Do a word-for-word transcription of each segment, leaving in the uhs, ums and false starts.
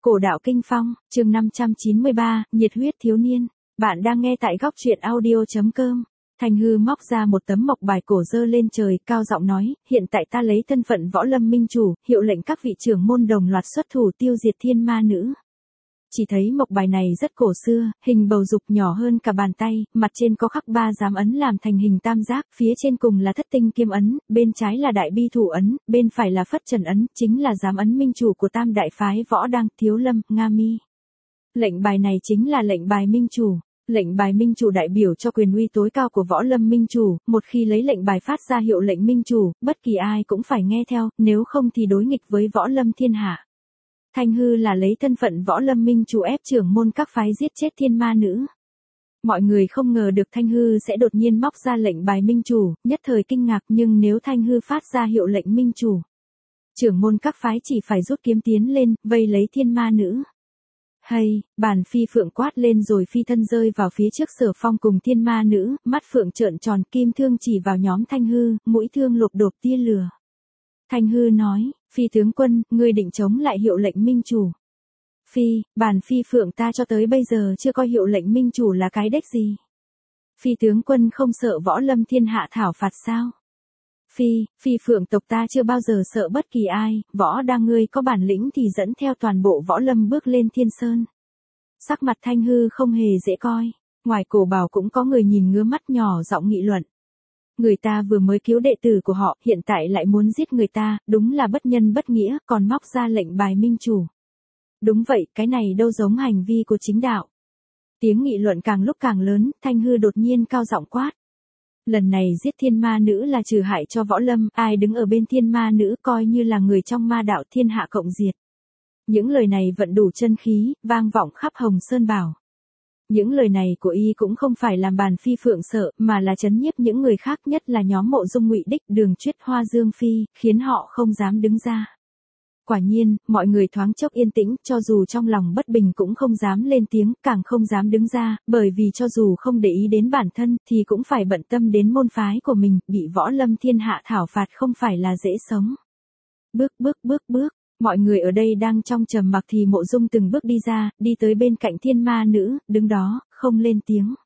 Cổ đạo kinh phong, chương năm trăm chín mươi ba, nhiệt huyết thiếu niên. Bạn đang nghe tại góc truyện audio chấm com. Thanh Hư móc ra một tấm mộc bài cổ dơ lên trời, cao giọng nói, hiện tại ta lấy thân phận võ lâm minh chủ, hiệu lệnh các vị trưởng môn đồng loạt xuất thủ tiêu diệt thiên ma nữ. Chỉ thấy mộc bài này rất cổ xưa, hình bầu dục nhỏ hơn cả bàn tay, mặt trên có khắc ba giám ấn làm thành hình tam giác, phía trên cùng là thất tinh kiêm ấn, bên trái là đại bi thủ ấn, bên phải là phất trần ấn, chính là giám ấn minh chủ của tam đại phái Võ Đăng, Thiếu Lâm, Nga Mi. Lệnh bài này chính là lệnh bài minh chủ. Lệnh bài minh chủ đại biểu cho quyền uy tối cao của võ lâm minh chủ, một khi lấy lệnh bài phát ra hiệu lệnh minh chủ, bất kỳ ai cũng phải nghe theo, nếu không thì đối nghịch với võ lâm thiên hạ. Thanh Hư là lấy thân phận võ lâm minh chủ ép trưởng môn các phái giết chết thiên ma nữ. Mọi người không ngờ được Thanh Hư sẽ đột nhiên móc ra lệnh bài minh chủ, nhất thời kinh ngạc, nhưng nếu Thanh Hư phát ra hiệu lệnh minh chủ, trưởng môn các phái chỉ phải rút kiếm tiến lên, vây lấy thiên ma nữ. Hay, bàn phi phượng quát lên rồi phi thân rơi vào phía trước Sở Phong cùng thiên ma nữ, mắt phượng trợn tròn, kim thương chỉ vào nhóm Thanh Hư, mũi thương lục đột tia lửa. Thanh Hư nói, phi tướng quân, ngươi định chống lại hiệu lệnh minh chủ. Phi, bàn phi phượng ta cho tới bây giờ chưa coi hiệu lệnh minh chủ là cái đếch gì. Phi tướng quân không sợ võ lâm thiên hạ thảo phạt sao? Phi, phi phượng tộc ta chưa bao giờ sợ bất kỳ ai, Võ Đăng ngươi có bản lĩnh thì dẫn theo toàn bộ võ lâm bước lên thiên sơn. Sắc mặt Thanh Hư không hề dễ coi, ngoài cổ bảo cũng có người nhìn ngứa mắt nhỏ giọng nghị luận. Người ta vừa mới cứu đệ tử của họ, hiện tại lại muốn giết người ta, đúng là bất nhân bất nghĩa, còn móc ra lệnh bài minh chủ. Đúng vậy, cái này đâu giống hành vi của chính đạo. Tiếng nghị luận càng lúc càng lớn, Thanh Hư đột nhiên cao giọng quát. Lần này giết thiên ma nữ là trừ hại cho võ lâm, ai đứng ở bên thiên ma nữ coi như là người trong ma đạo thiên hạ cộng diệt. Những lời này vận đủ chân khí, vang vọng khắp Hồng Sơn Bảo. Những lời này của y cũng không phải làm bàn phi phượng sợ, mà là chấn nhiếp những người khác, nhất là nhóm Mộ Dung Ngụy Đích, Đường Chuyết, Hoa Dương Phi, khiến họ không dám đứng ra. Quả nhiên, mọi người thoáng chốc yên tĩnh, cho dù trong lòng bất bình cũng không dám lên tiếng, càng không dám đứng ra, bởi vì cho dù không để ý đến bản thân, thì cũng phải bận tâm đến môn phái của mình, bị võ lâm thiên hạ thảo phạt không phải là dễ sống. Bước bước bước bước, mọi người ở đây đang trong trầm mặc thì Mộ Dung từng bước đi ra, đi tới bên cạnh thiên ma nữ, đứng đó, không lên tiếng.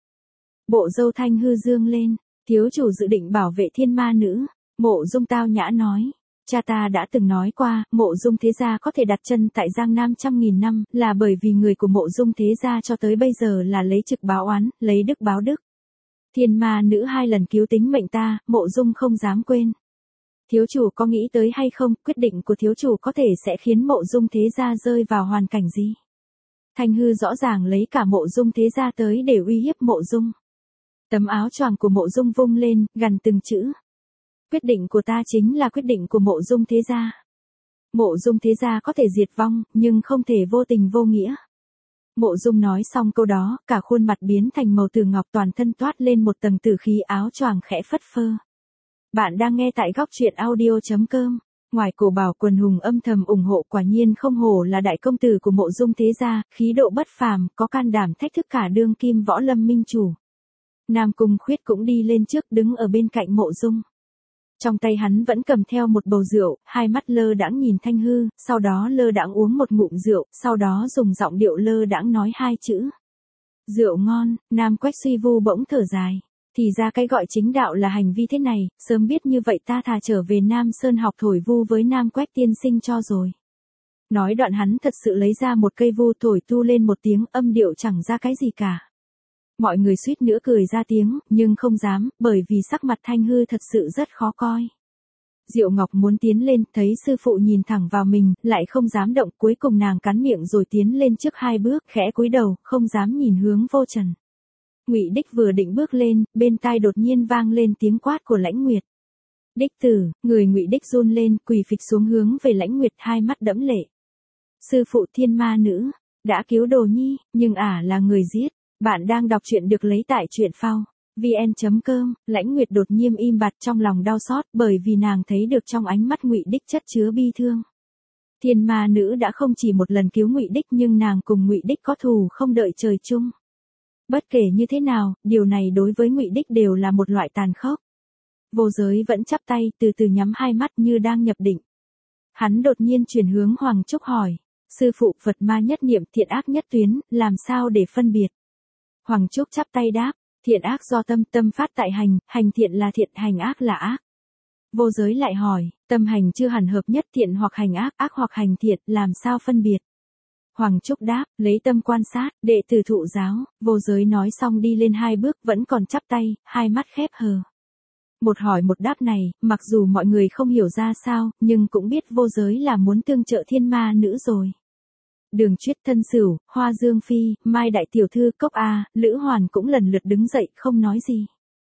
Bộ râu Thanh Hư dương lên, thiếu chủ dự định bảo vệ thiên ma nữ. Mộ Dung tao nhã nói. Cha ta đã từng nói qua, Mộ Dung thế gia có thể đặt chân tại Giang Nam trăm nghìn năm, là bởi vì người của Mộ Dung thế gia cho tới bây giờ là lấy trực báo oán, lấy đức báo đức. Thiên ma nữ hai lần cứu tính mệnh ta, Mộ Dung không dám quên. Thiếu chủ có nghĩ tới hay không, quyết định của thiếu chủ có thể sẽ khiến Mộ Dung thế gia rơi vào hoàn cảnh gì? Thanh Hư rõ ràng lấy cả Mộ Dung thế gia tới để uy hiếp Mộ Dung. Tấm áo choàng của Mộ Dung vung lên, gằn từng chữ. Quyết định của ta chính là quyết định của Mộ Dung thế gia. Mộ Dung thế gia có thể diệt vong, nhưng không thể vô tình vô nghĩa. Mộ Dung nói xong câu đó, cả khuôn mặt biến thành màu tử ngọc, toàn thân toát lên một tầng tử khí, áo choàng khẽ phất phơ. Bạn đang nghe tại góc truyện audio chấm com. Ngoài cổ bảo quần hùng âm thầm ủng hộ, quả nhiên không hổ là đại công tử của Mộ Dung thế gia, khí độ bất phàm, có can đảm thách thức cả đương kim võ lâm minh chủ. Nam Cung Khuyết cũng đi lên trước, đứng ở bên cạnh Mộ Dung. Trong tay hắn vẫn cầm theo một bầu rượu, hai mắt lơ đãng nhìn Thanh Hư, sau đó lơ đãng uống một ngụm rượu, sau đó dùng giọng điệu lơ đãng nói hai chữ. Rượu ngon. Nam Quách Suy Vu bỗng thở dài. Thì ra cái gọi chính đạo là hành vi thế này, sớm biết như vậy ta thà trở về Nam Sơn học thổi vu với Nam Quách tiên sinh cho rồi. Nói đoạn hắn thật sự lấy ra một cây vu thổi tu lên một tiếng, âm điệu chẳng ra cái gì cả. Mọi người suýt nữa cười ra tiếng, nhưng không dám, bởi vì sắc mặt Thanh Hư thật sự rất khó coi. Diệu Ngọc muốn tiến lên, thấy sư phụ nhìn thẳng vào mình, lại không dám động, cuối cùng nàng cắn miệng rồi tiến lên trước hai bước, khẽ cúi đầu, không dám nhìn hướng vô trần. Ngụy Đích vừa định bước lên, bên tai đột nhiên vang lên tiếng quát của Lãnh Nguyệt. Đích tử, người Ngụy Đích run lên, quỳ phịch xuống hướng về Lãnh Nguyệt, hai mắt đẫm lệ. Sư phụ thiên ma nữ, đã cứu đồ nhi, nhưng ả là người giết. Bạn đang đọc truyện được lấy tại truyện phao, vn chấm com. Lãnh Nguyệt đột nhiên im bặt, trong lòng đau xót, bởi vì nàng thấy được trong ánh mắt Ngụy Đích chất chứa bi thương. Thiên ma nữ đã không chỉ một lần cứu Ngụy Đích, nhưng nàng cùng Ngụy Đích có thù không đợi trời chung. Bất kể như thế nào, điều này đối với Ngụy Đích đều là một loại tàn khốc. Vô Giới vẫn chắp tay, từ từ nhắm hai mắt như đang nhập định. Hắn đột nhiên chuyển hướng Hoàng Trúc hỏi, Sư phụ Phật ma nhất niệm, thiện ác nhất tuyến, làm sao để phân biệt? Hoàng Trúc chắp tay đáp, thiện ác do tâm, tâm phát tại hành, hành thiện là thiện, hành ác là ác. Vô Giới lại hỏi, tâm hành chưa hẳn hợp nhất, thiện hoặc hành ác, ác hoặc hành thiện, làm sao phân biệt? Hoàng Trúc đáp, lấy tâm quan sát, đệ tử thụ giáo. Vô Giới nói xong đi lên hai bước, vẫn còn chắp tay, hai mắt khép hờ. Một hỏi một đáp này, mặc dù mọi người không hiểu ra sao, nhưng cũng biết Vô Giới là muốn tương trợ thiên ma nữ rồi. Đường Chuyết, Thân Sửu, Hoa Dương Phi, Mai Đại Tiểu Thư, Cốc A, Lữ Hoàn cũng lần lượt đứng dậy, không nói gì.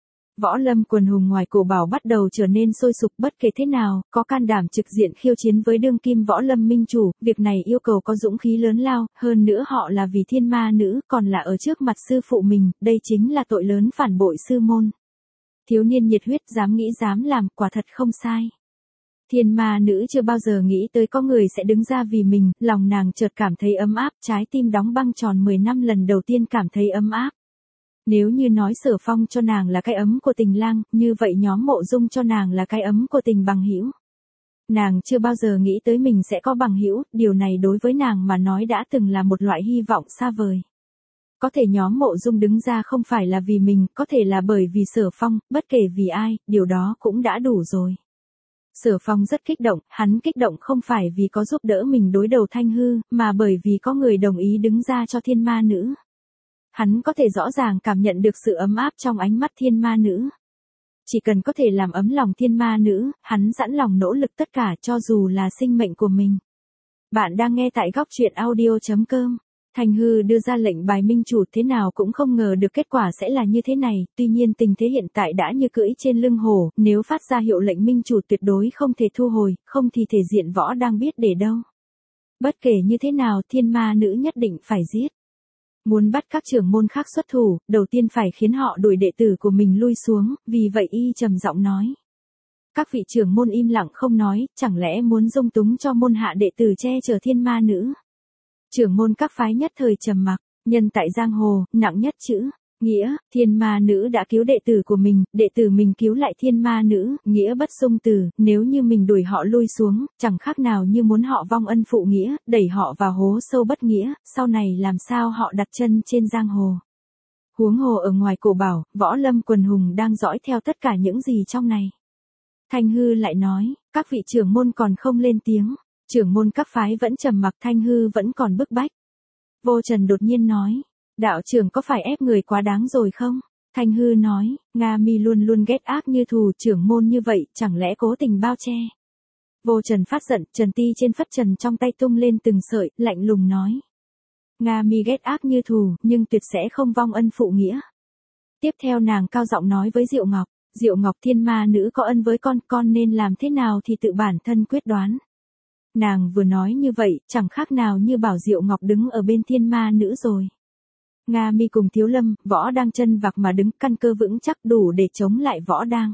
Võ Lâm quần hùng ngoài cổ bảo bắt đầu trở nên sôi sục, bất kể thế nào, có can đảm trực diện khiêu chiến với đương kim Võ Lâm minh chủ, việc này yêu cầu có dũng khí lớn lao, hơn nữa họ là vì thiên ma nữ, còn là ở trước mặt sư phụ mình, đây chính là tội lớn phản bội sư môn. Thiếu niên nhiệt huyết, dám nghĩ dám làm, quả thật không sai. Thiên ma nữ chưa bao giờ nghĩ tới có người sẽ đứng ra vì mình, lòng nàng chợt cảm thấy ấm áp, trái tim đóng băng tròn mười năm lần đầu tiên cảm thấy ấm áp. Nếu như nói Sở Phong cho nàng là cái ấm của tình lang, như vậy nhóm Mộ Dung cho nàng là cái ấm của tình bằng hữu. Nàng chưa bao giờ nghĩ tới mình sẽ có bằng hữu, điều này đối với nàng mà nói đã từng là một loại hy vọng xa vời. Có thể nhóm Mộ Dung đứng ra không phải là vì mình, có thể là bởi vì Sở Phong, bất kể vì ai, điều đó cũng đã đủ rồi. Sở Phong rất kích động, hắn kích động không phải vì có giúp đỡ mình đối đầu Thanh Hư, mà bởi vì có người đồng ý đứng ra cho thiên ma nữ. Hắn có thể rõ ràng cảm nhận được sự ấm áp trong ánh mắt thiên ma nữ. Chỉ cần có thể làm ấm lòng thiên ma nữ, hắn sẵn lòng nỗ lực tất cả cho dù là sinh mệnh của mình. Bạn đang nghe tại góc truyện audio chấm com. Thanh Hư đưa ra lệnh bài minh chủ, thế nào cũng không ngờ được kết quả sẽ là như thế này, tuy nhiên tình thế hiện tại đã như cưỡi trên lưng hổ, nếu phát ra hiệu lệnh minh chủ tuyệt đối không thể thu hồi, không thì thể diện võ đang biết để đâu. Bất kể như thế nào thiên ma nữ nhất định phải giết. Muốn bắt các trưởng môn khác xuất thủ, đầu tiên phải khiến họ đuổi đệ tử của mình lui xuống, vì vậy y trầm giọng nói. Các vị trưởng môn im lặng không nói, chẳng lẽ muốn dung túng cho môn hạ đệ tử che chở thiên ma nữ. Trưởng môn các phái nhất thời trầm mặc, nhân tại giang hồ, nặng nhất chữ, nghĩa, thiên ma nữ đã cứu đệ tử của mình, đệ tử mình cứu lại thiên ma nữ, nghĩa bất xung từ, nếu như mình đuổi họ lui xuống, chẳng khác nào như muốn họ vong ân phụ nghĩa, đẩy họ vào hố sâu bất nghĩa, sau này làm sao họ đặt chân trên giang hồ. Huống hồ ở ngoài cổ bảo, Võ Lâm quần hùng đang dõi theo tất cả những gì trong này. Thanh Hư lại nói, các vị trưởng môn còn không lên tiếng. Trưởng môn các phái vẫn trầm mặc, Thanh Hư vẫn còn bức bách. Vô Trần đột nhiên nói, đạo trưởng có phải ép người quá đáng rồi không? Thanh Hư nói, Nga Mi luôn luôn ghét ác như thù, trưởng môn như vậy, chẳng lẽ cố tình bao che? Vô Trần phát giận, Trần ti trên phất trần trong tay tung lên từng sợi, lạnh lùng nói. Nga Mi ghét ác như thù, nhưng tuyệt sẽ không vong ân phụ nghĩa. Tiếp theo nàng cao giọng nói với Diệu Ngọc, Diệu Ngọc thiên ma nữ có ân với con, con nên làm thế nào thì tự bản thân quyết đoán. Nàng vừa nói như vậy, chẳng khác nào như bảo Diệu Ngọc đứng ở bên thiên ma nữ rồi. Nga Mi cùng Thiếu Lâm, Võ Đang chân vạc mà đứng, căn cơ vững chắc đủ để chống lại Võ Đang.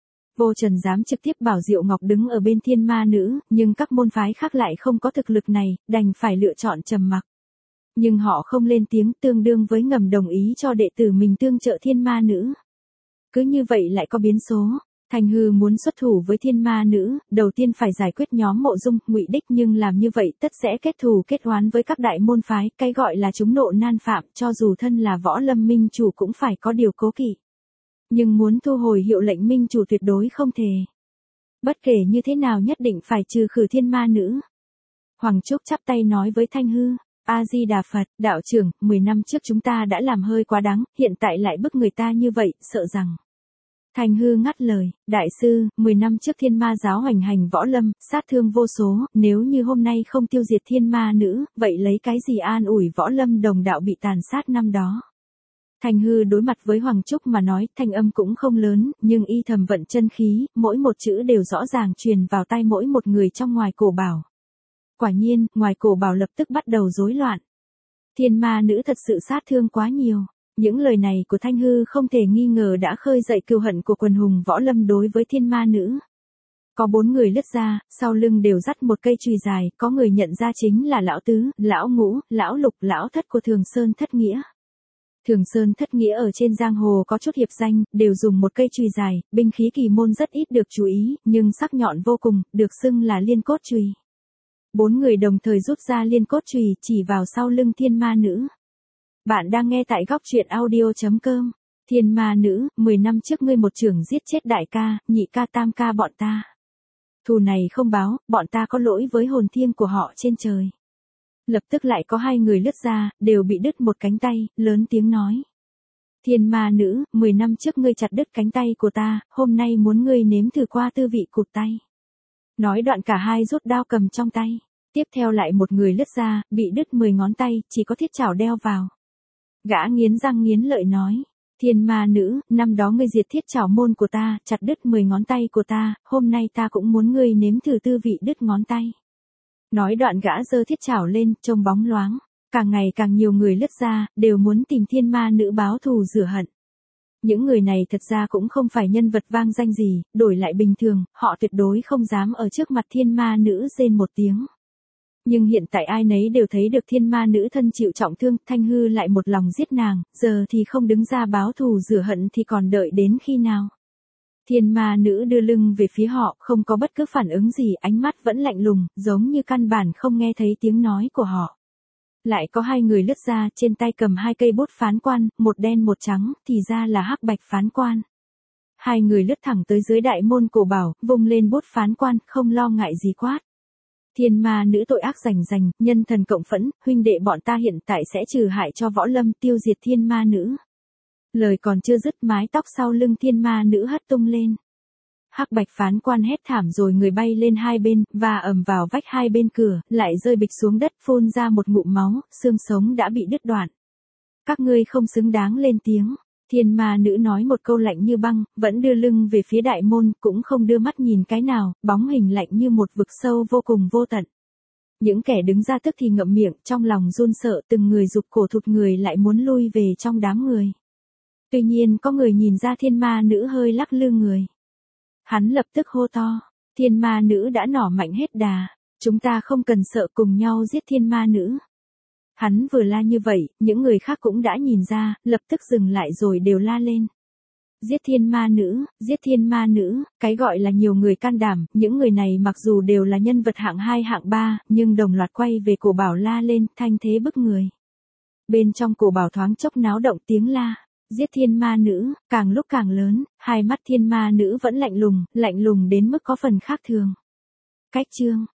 Vô Trần dám trực tiếp bảo Diệu Ngọc đứng ở bên thiên ma nữ, nhưng các môn phái khác lại không có thực lực này, đành phải lựa chọn trầm mặc. Nhưng họ không lên tiếng, tương đương với ngầm đồng ý cho đệ tử mình tương trợ thiên ma nữ. Cứ như vậy lại có biến số. Thanh Hư muốn xuất thủ với thiên ma nữ, đầu tiên phải giải quyết nhóm Mộ Dung, Ngụy Đích, nhưng làm như vậy tất sẽ kết thù kết oán với các đại môn phái, cái gọi là chúng nộ nan phạm, cho dù thân là Võ Lâm minh chủ cũng phải có điều cố kỵ. Nhưng muốn thu hồi hiệu lệnh minh chủ tuyệt đối không thể. Bất kể như thế nào nhất định phải trừ khử thiên ma nữ. Hoàng Trúc chắp tay nói với Thanh Hư, A-di-đà Phật, đạo trưởng, mười năm trước chúng ta đã làm hơi quá đáng, hiện tại lại bức người ta như vậy, sợ rằng. Thanh Hư ngắt lời, đại sư, mười năm trước thiên ma giáo hoành hành Võ Lâm, sát thương vô số, nếu như hôm nay không tiêu diệt thiên ma nữ, vậy lấy cái gì an ủi Võ Lâm đồng đạo bị tàn sát năm đó. Thanh Hư đối mặt với Hoàng Trúc mà nói, thanh âm cũng không lớn, nhưng y thầm vận chân khí, mỗi một chữ đều rõ ràng truyền vào tai mỗi một người trong ngoài cổ bảo. Quả nhiên, ngoài cổ bảo lập tức bắt đầu rối loạn. Thiên ma nữ thật sự sát thương quá nhiều. Những lời này của Thanh Hư không thể nghi ngờ đã khơi dậy cừu hận của quần hùng Võ Lâm đối với thiên ma nữ. Có bốn người lướt ra, sau lưng đều dắt một cây chùy dài, có người nhận ra chính là lão tứ, lão ngũ, lão lục, lão thất của Thường Sơn Thất Nghĩa. Thường Sơn Thất Nghĩa ở trên giang hồ có chút hiệp danh, đều dùng một cây chùy dài, binh khí kỳ môn rất ít được chú ý, nhưng sắc nhọn vô cùng, được xưng là liên cốt chùy. Bốn người đồng thời rút ra liên cốt chùy chỉ vào sau lưng thiên ma nữ. Bạn đang nghe tại góc truyện audio.com. Thiên ma nữ, mười năm trước ngươi một chưởng giết chết đại ca, nhị ca tam ca bọn ta. Thù này không báo, bọn ta có lỗi với hồn thiêng của họ trên trời. Lập tức lại có hai người lướt ra, đều bị đứt một cánh tay, lớn tiếng nói. Thiên ma nữ, mười năm trước ngươi chặt đứt cánh tay của ta, hôm nay muốn ngươi nếm thử qua tư vị cụt tay. Nói đoạn cả hai rút đao cầm trong tay. Tiếp theo lại một người lướt ra, bị đứt mười ngón tay, chỉ có thiết chảo đeo vào. Gã nghiến răng nghiến lợi nói. Thiên ma nữ, năm đó ngươi diệt thiết chảo môn của ta, chặt đứt mười ngón tay của ta, hôm nay ta cũng muốn ngươi nếm thử tư vị đứt ngón tay. Nói đoạn gã giơ thiết chảo lên, trông bóng loáng. Càng ngày càng nhiều người lướt ra, đều muốn tìm thiên ma nữ báo thù rửa hận. Những người này thật ra cũng không phải nhân vật vang danh gì, đổi lại bình thường, họ tuyệt đối không dám ở trước mặt thiên ma nữ rên một tiếng. Nhưng hiện tại ai nấy đều thấy được thiên ma nữ thân chịu trọng thương, Thanh Hư lại một lòng giết nàng, giờ thì không đứng ra báo thù rửa hận thì còn đợi đến khi nào. Thiên ma nữ đưa lưng về phía họ, không có bất cứ phản ứng gì, ánh mắt vẫn lạnh lùng, giống như căn bản không nghe thấy tiếng nói của họ. Lại có hai người lướt ra, trên tay cầm hai cây bút phán quan, một đen một trắng, thì ra là hắc bạch phán quan. Hai người lướt thẳng tới dưới đại môn cổ bảo, vung lên bút phán quan, không lo ngại gì quát. Thiên ma nữ tội ác rành rành, nhân thần cộng phẫn, huynh đệ bọn ta hiện tại sẽ trừ hại cho võ lâm, tiêu diệt thiên ma nữ. Lời còn chưa dứt, mái tóc sau lưng thiên ma nữ hất tung lên. Hắc bạch phán quan hét thảm rồi người bay lên hai bên, và ầm vào vách hai bên cửa, lại rơi bịch xuống đất, phun ra một ngụm máu, xương sống đã bị đứt đoạn. Các ngươi không xứng đáng lên tiếng. Thiên ma nữ nói một câu lạnh như băng, vẫn đưa lưng về phía đại môn, cũng không đưa mắt nhìn cái nào, bóng hình lạnh như một vực sâu vô cùng vô tận. Những kẻ đứng ra tức thì ngậm miệng, trong lòng run sợ, từng người rụt cổ thụt người lại muốn lui về trong đám người. Tuy nhiên có người nhìn ra thiên ma nữ hơi lắc lư người. Hắn lập tức hô to, thiên ma nữ đã nỏ mạnh hết đà, chúng ta không cần sợ, cùng nhau giết thiên ma nữ. Hắn vừa la như vậy, những người khác cũng đã nhìn ra, lập tức dừng lại rồi đều la lên. Giết thiên ma nữ, giết thiên ma nữ, cái gọi là nhiều người can đảm, những người này mặc dù đều là nhân vật hạng hai hạng ba, nhưng đồng loạt quay về cổ bảo la lên, thanh thế bức người. Bên trong cổ bảo thoáng chốc náo động tiếng la. Giết thiên ma nữ, càng lúc càng lớn, hai mắt thiên ma nữ vẫn lạnh lùng, lạnh lùng đến mức có phần khác thường. Cách chương,